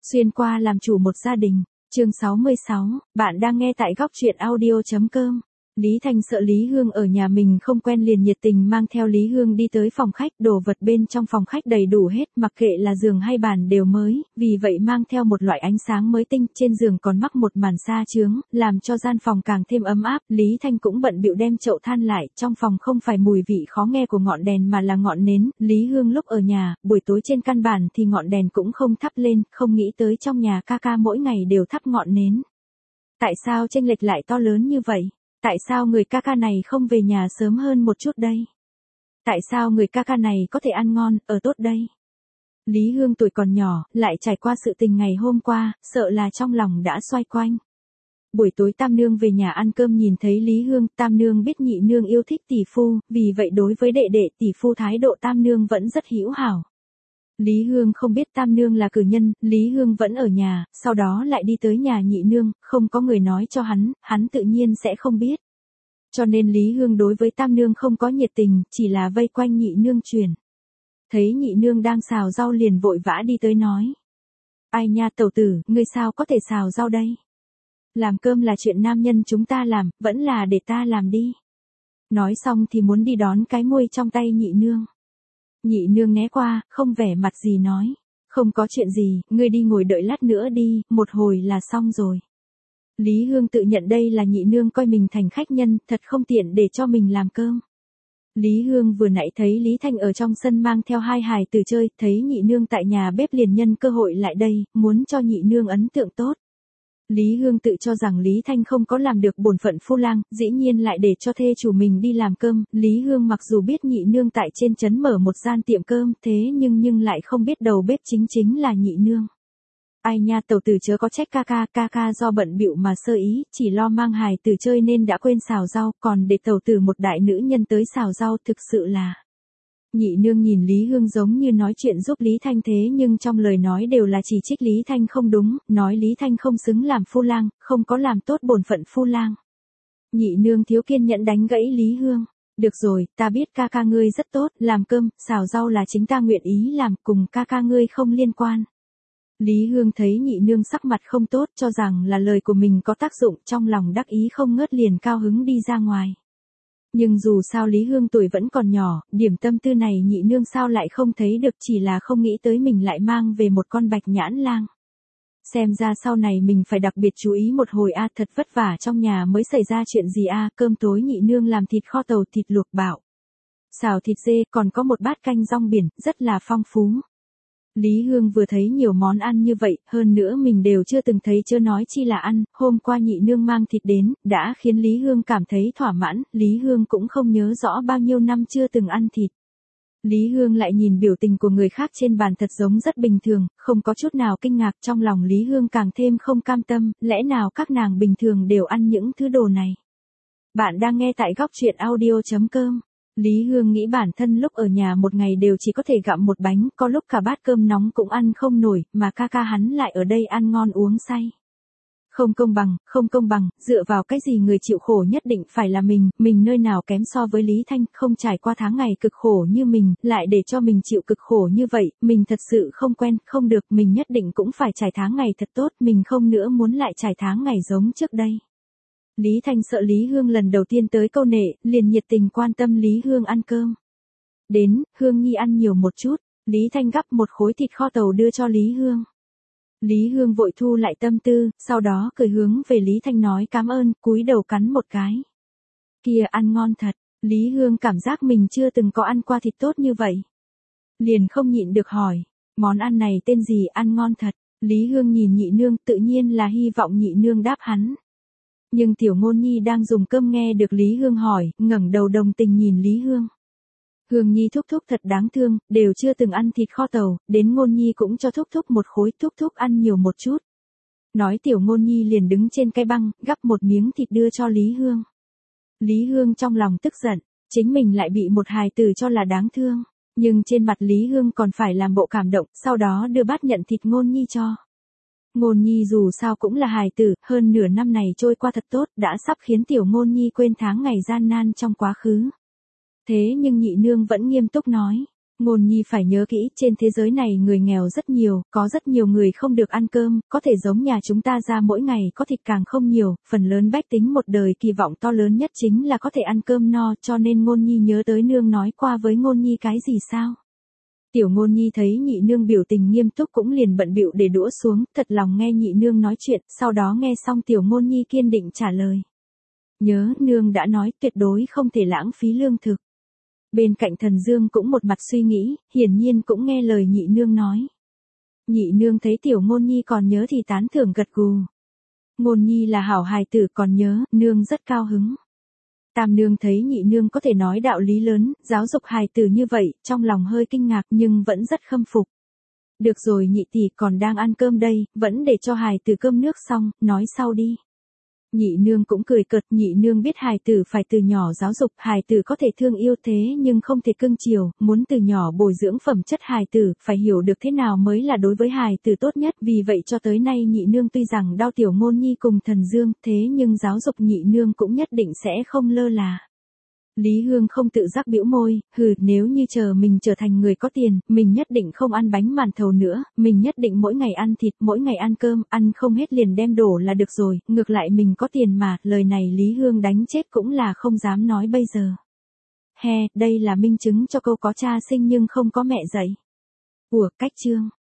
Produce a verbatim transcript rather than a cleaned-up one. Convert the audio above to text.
Xuyên qua làm chủ một gia đình, chương sáu mươi sáu, bạn đang nghe tại góc truyện audio.com. Lý Thanh sợ Lý Hương ở nhà mình không quen liền nhiệt tình mang theo Lý Hương đi tới phòng khách, đồ vật bên trong phòng khách đầy đủ hết, mặc kệ là giường hay bàn đều mới, vì vậy mang theo một loại ánh sáng mới tinh, trên giường còn mắc một màn sa chướng, làm cho gian phòng càng thêm ấm áp. Lý Thanh cũng bận bịu đem chậu than lại, trong phòng không phải mùi vị khó nghe của ngọn đèn mà là ngọn nến. Lý Hương lúc ở nhà, buổi tối trên căn bản thì ngọn đèn cũng không thắp lên, không nghĩ tới trong nhà ca ca mỗi ngày đều thắp ngọn nến. Tại sao chênh lệch lại to lớn như vậy? Tại sao người ca ca này không về nhà sớm hơn một chút đây? Tại sao người ca ca này có thể ăn ngon, ở tốt đây? Lý Hương tuổi còn nhỏ, lại trải qua sự tình ngày hôm qua, sợ là trong lòng đã xoay quanh. Buổi tối Tam Nương về nhà ăn cơm nhìn thấy Lý Hương, Tam Nương biết nhị nương yêu thích tỷ phu, vì vậy đối với đệ đệ tỷ phu thái độ Tam Nương vẫn rất hữu hảo. Lý Hương không biết Tam Nương là cử nhân, Lý Hương vẫn ở nhà, sau đó lại đi tới nhà nhị nương, không có người nói cho hắn, hắn tự nhiên sẽ không biết. Cho nên Lý Hương đối với Tam Nương không có nhiệt tình, chỉ là vây quanh nhị nương truyền. Thấy nhị nương đang xào rau liền vội vã đi tới nói. Ai nha tẩu tử, ngươi sao có thể xào rau đây? Làm cơm là chuyện nam nhân chúng ta làm, vẫn là để ta làm đi. Nói xong thì muốn đi đón cái muôi trong tay nhị nương. Nhị nương né qua, không vẻ mặt gì nói. Không có chuyện gì, ngươi đi ngồi đợi lát nữa đi, một hồi là xong rồi. Lý Hương tự nhận đây là nhị nương coi mình thành khách nhân, thật không tiện để cho mình làm cơm. Lý Hương vừa nãy thấy Lý Thanh ở trong sân mang theo hai hài tử chơi, thấy nhị nương tại nhà bếp liền nhân cơ hội lại đây, muốn cho nhị nương ấn tượng tốt. Lý Hương tự cho rằng Lý Thanh không có làm được bổn phận phu lang, dĩ nhiên lại để cho thê chủ mình đi làm cơm. Lý Hương mặc dù biết nhị nương tại trên trấn mở một gian tiệm cơm, thế nhưng nhưng lại không biết đầu bếp chính chính là nhị nương. Ai nha tẩu tử chớ có trách ca ca, ca ca do bận bịu mà sơ ý, chỉ lo mang hài tử chơi nên đã quên xào rau, còn để tẩu tử một đại nữ nhân tới xào rau thực sự là. Nhị nương nhìn Lý Hương giống như nói chuyện giúp Lý Thanh thế nhưng trong lời nói đều là chỉ trích Lý Thanh không đúng, nói Lý Thanh không xứng làm phu lang, không có làm tốt bổn phận phu lang. Nhị nương thiếu kiên nhẫn đánh gãy Lý Hương. Được rồi, ta biết ca ca ngươi rất tốt, làm cơm, xào rau là chính ta nguyện ý làm, cùng ca ca ngươi không liên quan. Lý Hương thấy nhị nương sắc mặt không tốt, cho rằng là lời của mình có tác dụng, trong lòng đắc ý không ngớt liền cao hứng đi ra ngoài. Nhưng dù sao Lý Hương tuổi vẫn còn nhỏ, điểm tâm tư này nhị nương sao lại không thấy được, chỉ là không nghĩ tới mình lại mang về một con bạch nhãn lang. Xem ra sau này mình phải đặc biệt chú ý một hồi a, thật vất vả trong nhà mới xảy ra chuyện gì a. Cơm tối nhị nương làm thịt kho tàu, thịt luộc bạo, xào thịt dê, còn có một bát canh rong biển, rất là phong phú. Lý Hương vừa thấy nhiều món ăn như vậy, hơn nữa mình đều chưa từng thấy chớ nói chi là ăn, hôm qua nhị nương mang thịt đến, đã khiến Lý Hương cảm thấy thỏa mãn, Lý Hương cũng không nhớ rõ bao nhiêu năm chưa từng ăn thịt. Lý Hương lại nhìn biểu tình của người khác trên bàn thật giống rất bình thường, không có chút nào kinh ngạc, trong lòng Lý Hương càng thêm không cam tâm, lẽ nào các nàng bình thường đều ăn những thứ đồ này. Bạn đang nghe tại góc truyện audio.com. Lý Hương nghĩ bản thân lúc ở nhà một ngày đều chỉ có thể gặm một bánh, có lúc cả bát cơm nóng cũng ăn không nổi, mà ca ca hắn lại ở đây ăn ngon uống say. Không công bằng, không công bằng, dựa vào cái gì người chịu khổ nhất định phải là mình, mình nơi nào kém so với Lý Thanh, không trải qua tháng ngày cực khổ như mình, lại để cho mình chịu cực khổ như vậy, mình thật sự không quen, không được, mình nhất định cũng phải trải tháng ngày thật tốt, mình không nữa muốn lại trải tháng ngày giống trước đây. Lý Thanh sợ Lý Hương lần đầu tiên tới câu nệ, liền nhiệt tình quan tâm Lý Hương ăn cơm. Đến, Hương Nhi ăn nhiều một chút, Lý Thanh gắp một khối thịt kho tàu đưa cho Lý Hương. Lý Hương vội thu lại tâm tư, sau đó cười hướng về Lý Thanh nói cảm ơn, cúi đầu cắn một cái. Kìa ăn ngon thật, Lý Hương cảm giác mình chưa từng có ăn qua thịt tốt như vậy. Liền không nhịn được hỏi, món ăn này tên gì, ăn ngon thật. Lý Hương nhìn nhị nương, tự nhiên là hy vọng nhị nương đáp hắn. Nhưng tiểu ngôn nhi đang dùng cơm nghe được Lý Hương hỏi, ngẩng đầu đồng tình nhìn Lý Hương. Hương Nhi thúc thúc thật đáng thương, đều chưa từng ăn thịt kho tàu, đến ngôn nhi cũng cho thúc thúc một khối, thúc thúc ăn nhiều một chút. Nói tiểu ngôn nhi liền đứng trên cái băng, gắp một miếng thịt đưa cho Lý Hương. Lý Hương trong lòng tức giận, chính mình lại bị một hài tử cho là đáng thương, nhưng trên mặt Lý Hương còn phải làm bộ cảm động, sau đó đưa bát nhận thịt ngôn nhi cho. Ngôn nhi dù sao cũng là hài tử, hơn nửa năm này trôi qua thật tốt, đã sắp khiến tiểu ngôn nhi quên tháng ngày gian nan trong quá khứ. Thế nhưng nhị nương vẫn nghiêm túc nói, Ngôn nhi phải nhớ kỹ, trên thế giới này người nghèo rất nhiều, có rất nhiều người không được ăn cơm, có thể giống nhà chúng ta ra mỗi ngày có thịt càng không nhiều, phần lớn bách tính một đời kỳ vọng to lớn nhất chính là có thể ăn cơm no, cho nên ngôn nhi nhớ tới nương nói qua với ngôn nhi cái gì sao? Tiểu ngôn nhi thấy nhị nương biểu tình nghiêm túc cũng liền bận bịu để đũa xuống, thật lòng nghe nhị nương nói chuyện, sau đó nghe xong tiểu ngôn nhi kiên định trả lời. Nhớ, nương đã nói tuyệt đối không thể lãng phí lương thực. Bên cạnh Thần Dương cũng một mặt suy nghĩ, hiển nhiên cũng nghe lời nhị nương nói. Nhị nương thấy tiểu ngôn nhi còn nhớ thì tán thưởng gật gù. Ngôn nhi là hảo hài tử còn nhớ, nương rất cao hứng. Tam nương thấy nhị nương có thể nói đạo lý lớn, giáo dục hài tử như vậy, trong lòng hơi kinh ngạc nhưng vẫn rất khâm phục. Được rồi nhị tỷ còn đang ăn cơm đây, vẫn để cho hài tử cơm nước xong, nói sau đi. Nhị nương cũng cười cợt, nhị nương biết hài tử phải từ nhỏ giáo dục, hài tử có thể thương yêu thế nhưng không thể cưng chiều, muốn từ nhỏ bồi dưỡng phẩm chất hài tử, phải hiểu được thế nào mới là đối với hài tử tốt nhất, vì vậy cho tới nay nhị nương tuy rằng đau tiểu ngôn nhi cùng Thần Dương, thế nhưng giáo dục nhị nương cũng nhất định sẽ không lơ là. Lý Hương không tự giác bĩu môi, hừ, nếu như chờ mình trở thành người có tiền, mình nhất định không ăn bánh màn thầu nữa, mình nhất định mỗi ngày ăn thịt, mỗi ngày ăn cơm, ăn không hết liền đem đổ là được rồi, ngược lại mình có tiền mà, lời này Lý Hương đánh chết cũng là không dám nói bây giờ. He, đây là minh chứng cho câu có cha sinh nhưng không có mẹ dạy. Ủa, cách chương.